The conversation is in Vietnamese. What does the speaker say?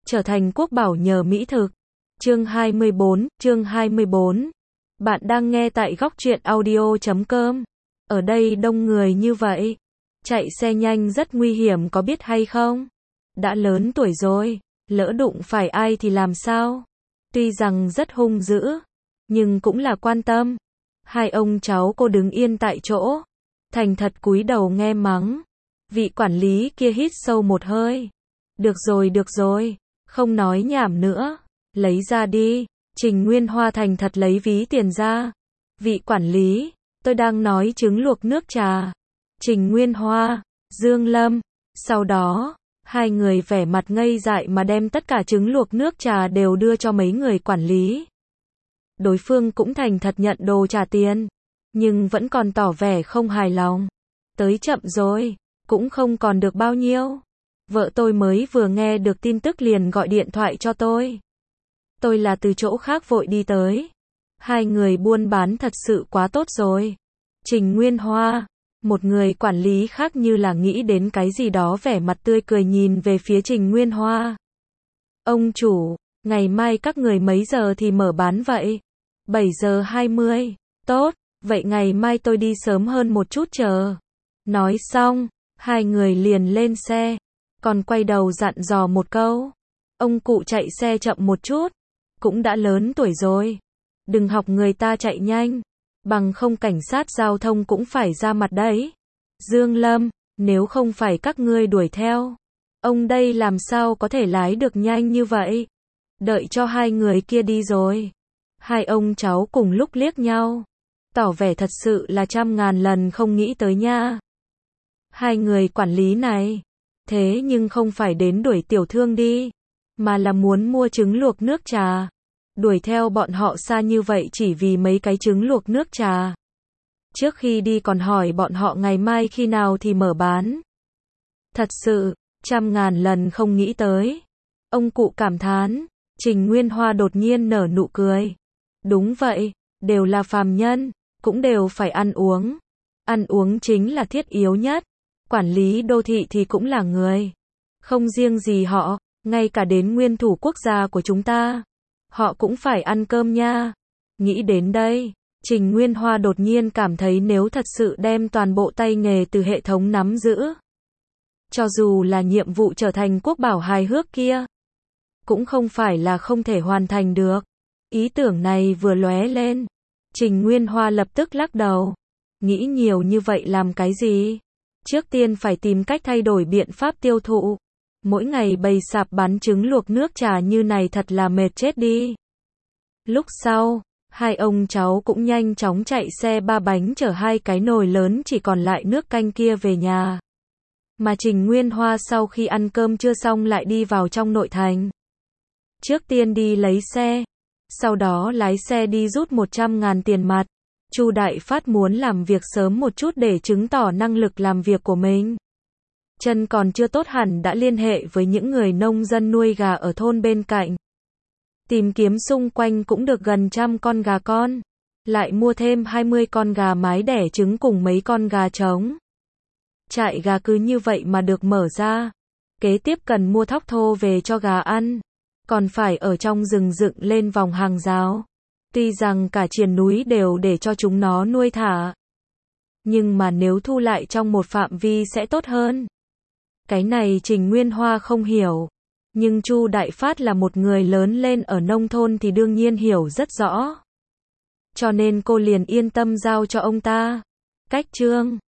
trở thành quốc bảo nhờ mỹ thực. Chương 24. Bạn đang nghe tại góc truyện audio.com. Ở đây đông người như vậy, chạy xe nhanh rất nguy hiểm có biết hay không? Đã lớn tuổi rồi, lỡ đụng phải ai thì làm sao? Tuy rằng rất hung dữ, nhưng cũng là quan tâm. Hai ông cháu cô đứng yên tại chỗ, thành thật cúi đầu nghe mắng. Vị quản lý kia hít sâu một hơi. Được rồi, không nói nhảm nữa, lấy ra đi. Trình Nguyên Hoa thành thật lấy ví tiền ra. Vị quản lý, tôi đang nói trứng luộc nước trà. Trình Nguyên Hoa, Dương Lâm. Sau đó, hai người vẻ mặt ngây dại mà đem tất cả trứng luộc nước trà đều đưa cho mấy người quản lý. Đối phương cũng thành thật nhận đồ trả tiền, nhưng vẫn còn tỏ vẻ không hài lòng. Tới chậm rồi, cũng không còn được bao nhiêu. Vợ tôi mới vừa nghe được tin tức liền gọi điện thoại cho tôi. Tôi là từ chỗ khác vội đi tới. Hai người buôn bán thật sự quá tốt rồi. Trình Nguyên Hoa, một người quản lý khác như là nghĩ đến cái gì đó vẻ mặt tươi cười nhìn về phía Trình Nguyên Hoa. Ông chủ, ngày mai các người mấy giờ thì mở bán vậy? 7:20. Tốt, vậy ngày mai tôi đi sớm hơn một chút chờ. Nói xong, hai người liền lên xe, còn quay đầu dặn dò một câu. Ông cụ chạy xe chậm một chút, cũng đã lớn tuổi rồi. Đừng học người ta chạy nhanh, bằng không cảnh sát giao thông cũng phải ra mặt đấy. Dương Lâm, nếu không phải các ngươi đuổi theo, ông đây làm sao có thể lái được nhanh như vậy? Đợi cho hai người kia đi rồi. Hai ông cháu cùng lúc liếc nhau, tỏ vẻ thật sự là 100.000 lần không nghĩ tới nha. Hai người quản lý này, thế nhưng không phải đến đuổi tiểu thương đi, mà là muốn mua trứng luộc nước trà. Đuổi theo bọn họ xa như vậy chỉ vì mấy cái trứng luộc nước trà. Trước khi đi còn hỏi bọn họ ngày mai khi nào thì mở bán. Thật sự, 100.000 lần không nghĩ tới. Ông cụ cảm thán. Trình Nguyên Hoa đột nhiên nở nụ cười. Đúng vậy, đều là phàm nhân, cũng đều phải ăn uống. Ăn uống chính là thiết yếu nhất. Quản lý đô thị thì cũng là người. Không riêng gì họ, ngay cả đến nguyên thủ quốc gia của chúng ta, họ cũng phải ăn cơm nha. Nghĩ đến đây, Trình Nguyên Hoa đột nhiên cảm thấy nếu thật sự đem toàn bộ tay nghề từ hệ thống nắm giữ, cho dù là nhiệm vụ trở thành quốc bảo hài hước kia, cũng không phải là không thể hoàn thành được. Ý tưởng này vừa lóe lên, Trình Nguyên Hoa lập tức lắc đầu. Nghĩ nhiều như vậy làm cái gì? Trước tiên phải tìm cách thay đổi biện pháp tiêu thụ. Mỗi ngày bày sạp bán trứng luộc nước trà như này thật là mệt chết đi. Lúc sau, hai ông cháu cũng nhanh chóng chạy xe 3 bánh chở hai cái nồi lớn chỉ còn lại nước canh kia về nhà. Mà Trình Nguyên Hoa sau khi ăn cơm trưa xong lại đi vào trong nội thành. Trước tiên đi lấy xe, sau đó lái xe đi rút 100.000 tiền mặt. Chu Đại Phát muốn làm việc sớm một chút để chứng tỏ năng lực làm việc của mình. Chân còn chưa tốt hẳn đã liên hệ với những người nông dân nuôi gà ở thôn bên cạnh. Tìm kiếm xung quanh cũng được gần 100 con gà con. Lại mua thêm 20 con gà mái đẻ trứng cùng mấy con gà trống. Trại gà cứ như vậy mà được mở ra. Kế tiếp cần mua thóc thô về cho gà ăn. Còn phải ở trong rừng dựng lên vòng hàng rào. Tuy rằng cả triền núi đều để cho chúng nó nuôi thả, nhưng mà nếu thu lại trong một phạm vi sẽ tốt hơn. Cái này Trình Nguyên Hoa không hiểu, nhưng Chu Đại Phát là một người lớn lên ở nông thôn thì đương nhiên hiểu rất rõ. Cho nên cô liền yên tâm giao cho ông ta. Cách chương